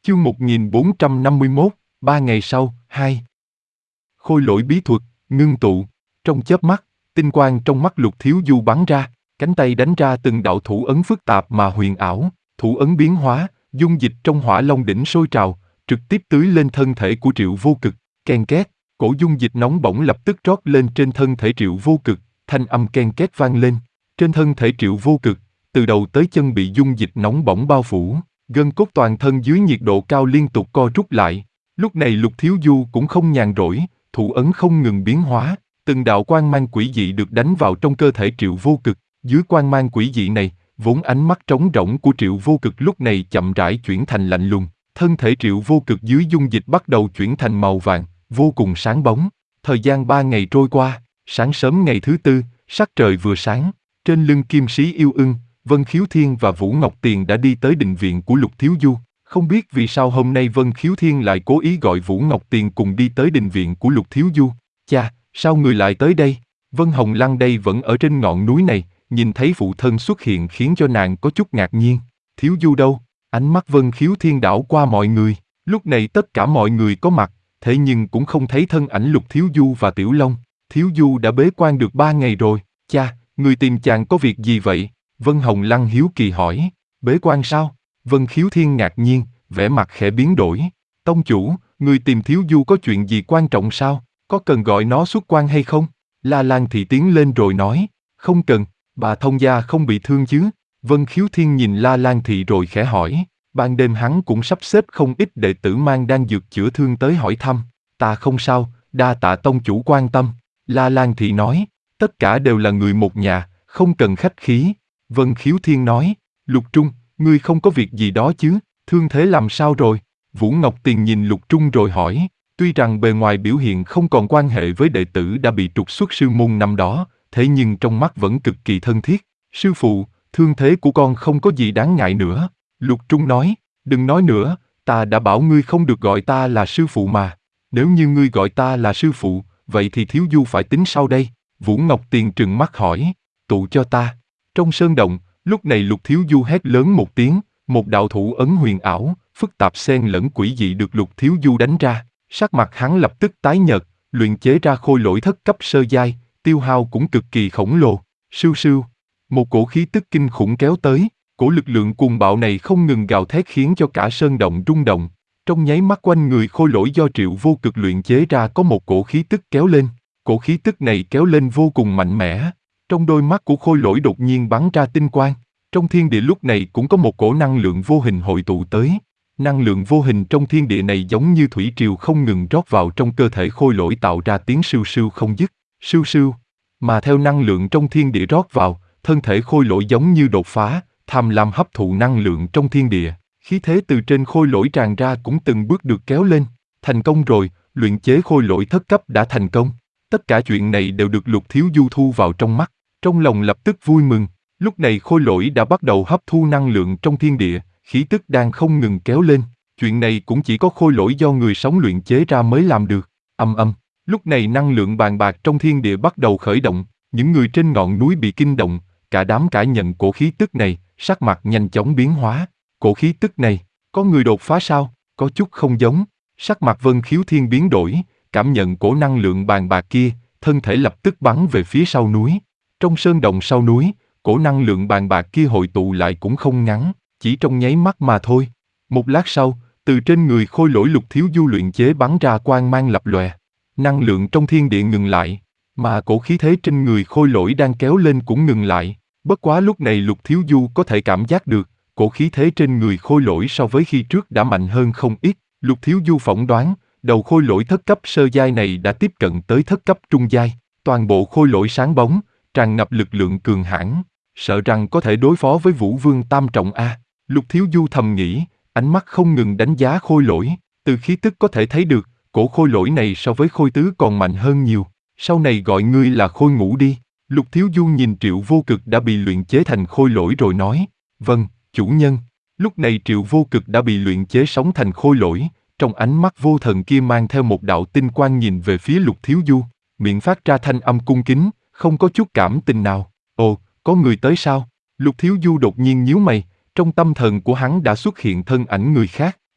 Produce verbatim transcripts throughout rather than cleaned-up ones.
Chương một nghìn bốn trăm năm mươi mốt, ba ngày sau, hai. Khôi lỗi bí thuật, ngưng tụ. Trong chớp mắt, tinh quang trong mắt Lục Thiếu Du bắn ra, cánh tay đánh ra từng đạo thủ ấn phức tạp mà huyền ảo, thủ ấn biến hóa, dung dịch trong hỏa long đỉnh sôi trào, trực tiếp tưới lên thân thể của Triệu Vô Cực, ken két, cổ dung dịch nóng bỏng lập tức trót lên trên thân thể Triệu Vô Cực, thanh âm ken két vang lên. Trên thân thể Triệu Vô Cực, từ đầu tới chân bị dung dịch nóng bỏng bao phủ, gân cốt toàn thân dưới nhiệt độ cao liên tục co rút lại. Lúc này Lục Thiếu Du cũng không nhàn rỗi, thủ ấn không ngừng biến hóa, từng đạo quang mang quỷ dị được đánh vào trong cơ thể Triệu Vô Cực. Dưới quang mang quỷ dị này, vốn ánh mắt trống rỗng của Triệu Vô Cực lúc này chậm rãi chuyển thành lạnh lùng. Thân thể Triệu Vô Cực dưới dung dịch bắt đầu chuyển thành màu vàng, vô cùng sáng bóng. Thời gian ba ngày trôi qua, sáng sớm ngày thứ tư, sắc trời vừa sáng, trên lưng Kim Sĩ Yêu Ưng, Vân Khiếu Thiên và Vũ Ngọc Tiền đã đi tới định viện của Lục Thiếu Du. Không biết vì sao hôm nay Vân Khiếu Thiên lại cố ý gọi Vũ Ngọc Tiền cùng đi tới định viện của Lục Thiếu Du. Cha, sao người lại tới đây? Vân Hồng Lăng đây vẫn ở trên ngọn núi này, nhìn thấy phụ thân xuất hiện khiến cho nàng có chút ngạc nhiên. Thiếu Du đâu? Ánh mắt Vân Khiếu Thiên đảo qua mọi người. Lúc này tất cả mọi người có mặt, thế nhưng cũng không thấy thân ảnh Lục Thiếu Du và Tiểu Long. Thiếu Du đã bế quan được ba ngày rồi. Cha, người tìm chàng có việc gì vậy? Vân Hồng Lăng hiếu kỳ hỏi. Bế quan sao? Vân Khiếu Thiên ngạc nhiên, vẻ mặt khẽ biến đổi. Tông chủ, người tìm Thiếu Du có chuyện gì quan trọng sao? Có cần gọi nó xuất quan hay không? La Lan Thị tiến lên rồi nói. Không cần, bà thông gia không bị thương chứ? Vân Khiếu Thiên nhìn La Lan Thị rồi khẽ hỏi. Ban đêm hắn cũng sắp xếp không ít đệ tử mang đan dược chữa thương tới hỏi thăm. Ta không sao, đa tạ tông chủ quan tâm. La Lan Thị nói. Tất cả đều là người một nhà, không cần khách khí. Vân Khiếu Thiên nói. Lục Trung, ngươi không có việc gì đó chứ? Thương thế làm sao rồi? Vũ Ngọc Tiền nhìn Lục Trung rồi hỏi. Tuy rằng bề ngoài biểu hiện không còn quan hệ với đệ tử đã bị trục xuất sư môn năm đó, thế nhưng trong mắt vẫn cực kỳ thân thiết. Sư phụ, thương thế của con không có gì đáng ngại nữa. Lục Trung nói. Đừng nói nữa, ta đã bảo ngươi không được gọi ta là sư phụ mà. Nếu như ngươi gọi ta là sư phụ, vậy thì Thiếu Du phải tính sau đây. Vũ Ngọc Tiền trừng mắt hỏi. Tụ cho ta. Trong sơn động, lúc này Lục Thiếu Du hét lớn một tiếng, một đạo thủ ấn huyền ảo, phức tạp xen lẫn quỷ dị được Lục Thiếu Du đánh ra. Sắc mặt hắn lập tức tái nhợt, luyện chế ra khôi lỗi thất cấp sơ giai, tiêu hao cũng cực kỳ khổng lồ. Sưu sưu, một cổ khí tức kinh khủng kéo tới, cổ lực lượng cuồng bạo này không ngừng gào thét khiến cho cả sơn động rung động. Trong nháy mắt quanh người khôi lỗi do Triệu Vô Cực luyện chế ra có một cổ khí tức kéo lên, cổ khí tức này kéo lên vô cùng mạnh mẽ. Trong đôi mắt của khôi lỗi đột nhiên bắn ra tinh quang, trong thiên địa lúc này cũng có một cổ năng lượng vô hình hội tụ tới. Năng lượng vô hình trong thiên địa này giống như thủy triều không ngừng rót vào trong cơ thể khôi lỗi tạo ra tiếng sưu sưu không dứt, sưu sưu. Mà theo năng lượng trong thiên địa rót vào, thân thể khôi lỗi giống như đột phá, tham lam hấp thụ năng lượng trong thiên địa. Khí thế từ trên khôi lỗi tràn ra cũng từng bước được kéo lên. Thành công rồi, luyện chế khôi lỗi thất cấp đã thành công. Tất cả chuyện này đều được Lục Thiếu Du thu vào trong mắt, trong lòng lập tức vui mừng. Lúc này khôi lỗi đã bắt đầu hấp thu năng lượng trong thiên địa, khí tức đang không ngừng kéo lên. Chuyện này cũng chỉ có khôi lỗi do người sống luyện chế ra mới làm được. Âm âm, lúc này năng lượng bàn bạc trong thiên địa bắt đầu khởi động, những người trên ngọn núi bị kinh động, cả đám cảm nhận cổ khí tức này, sắc mặt nhanh chóng biến hóa. Cổ khí tức này, có người đột phá sao? Có chút không giống. Sắc mặt Vân Khiếu Thiên biến đổi, cảm nhận cổ năng lượng bàn bạc kia, thân thể lập tức bắn về phía sau núi. Trong sơn động sau núi, cổ năng lượng bàn bạc kia hội tụ lại cũng không ngắn, chỉ trong nháy mắt mà thôi. Một lát sau, từ trên người khôi lỗi Lục Thiếu Du luyện chế bắn ra quang mang lập lòe. Năng lượng trong thiên địa ngừng lại, mà cổ khí thế trên người khôi lỗi đang kéo lên cũng ngừng lại. Bất quá lúc này Lục Thiếu Du có thể cảm giác được, cổ khí thế trên người khôi lỗi so với khi trước đã mạnh hơn không ít. Lục Thiếu Du phỏng đoán, đầu khôi lỗi thất cấp sơ giai này đã tiếp cận tới thất cấp trung giai. Toàn bộ khôi lỗi sáng bóng, tràn ngập lực lượng cường hãn, sợ rằng có thể đối phó với Vũ Vương Tam Trọng A. Lục Thiếu Du thầm nghĩ, ánh mắt không ngừng đánh giá khôi lỗi, từ khí tức có thể thấy được, cổ khôi lỗi này so với khôi tứ còn mạnh hơn nhiều. Sau này gọi ngươi là khôi ngũ đi. Lục Thiếu Du nhìn Triệu Vô Cực đã bị luyện chế thành khôi lỗi rồi nói, vâng, chủ nhân. Lúc này Triệu Vô Cực đã bị luyện chế sống thành khôi lỗi, trong ánh mắt vô thần kia mang theo một đạo tinh quang nhìn về phía Lục Thiếu Du, miệng phát ra thanh âm cung kính, không có chút cảm tình nào. Ồ, có người tới sao? Lục Thiếu Du đột nhiên nhíu mày, trong tâm thần của hắn đã xuất hiện thân ảnh người khác.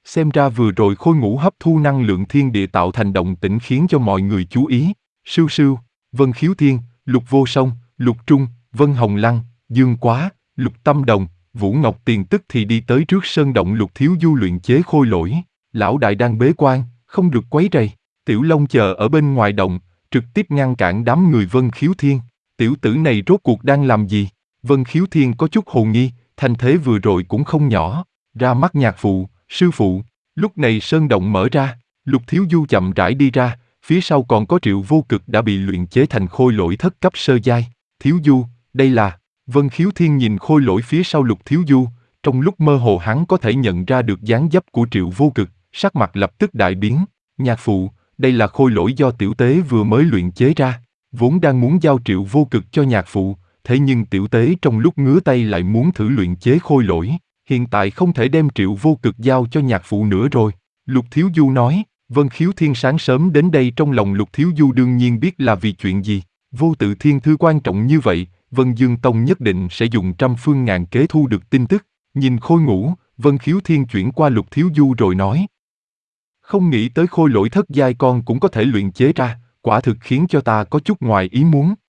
Xem ra vừa rồi Khôi Ngũ hấp thu năng lượng thiên địa tạo thành động tĩnh khiến cho mọi người chú ý. Sưu sưu, Vân Khiếu Thiên, Lục Vô Song, Lục Trung, Vân Hồng Lăng, Dương Quá, Lục Tâm Đồng, Vũ Ngọc Tiền tức thì đi tới trước sơn động Lục Thiếu Du luyện chế khôi lỗi. Lão đại đang bế quan, không được quấy rầy. Tiểu Long chờ ở bên ngoài động, trực tiếp ngăn cản đám người Vân Khiếu Thiên. Tiểu tử này rốt cuộc đang làm gì? Vân Khiếu Thiên có chút hồ nghi, thành thế vừa rồi cũng không nhỏ. Ra mắt nhạc phụ, sư phụ. Lúc này sơn động mở ra, Lục Thiếu Du chậm rãi đi ra, phía sau còn có Triệu Vô Cực đã bị luyện chế thành khôi lỗi thất cấp sơ giai. Thiếu Du, đây là... Vân Khiếu Thiên nhìn khôi lỗi phía sau Lục Thiếu Du, trong lúc mơ hồ hắn có thể nhận ra được dáng dấp của Triệu Vô Cực, sắc mặt lập tức đại biến. Nhạc phụ, đây là khôi lỗi do tiểu tế vừa mới luyện chế ra, vốn đang muốn giao Triệu Vô Cực cho nhạc phụ, thế nhưng tiểu tế trong lúc ngứa tay lại muốn thử luyện chế khôi lỗi, hiện tại không thể đem Triệu Vô Cực giao cho nhạc phụ nữa rồi. Lục Thiếu Du nói. Vân Khiếu Thiên sáng sớm đến đây trong lòng Lục Thiếu Du đương nhiên biết là vì chuyện gì. Vô tự thiên thư quan trọng như vậy, Vân Dương Tông nhất định sẽ dùng trăm phương ngàn kế thu được tin tức. Nhìn Khôi Ngũ, Vân Khiếu Thiên chuyển qua Lục Thiếu Du rồi nói. Không nghĩ tới khôi lỗi thất giai con cũng có thể luyện chế ra, quả thực khiến cho ta có chút ngoài ý muốn.